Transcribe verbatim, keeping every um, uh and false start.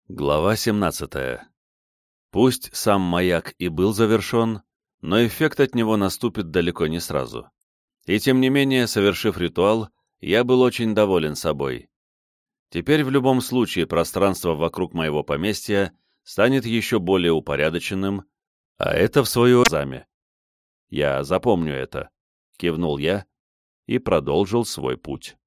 Глава семнадцатая. Пусть сам маяк и был завершен, но эффект от него наступит далеко не сразу. И тем не менее, совершив ритуал, я был очень доволен собой. Теперь в любом случае пространство вокруг моего поместья станет еще более упорядоченным, а это в свою очередь. Я запомню это, кивнул я и продолжил свой путь.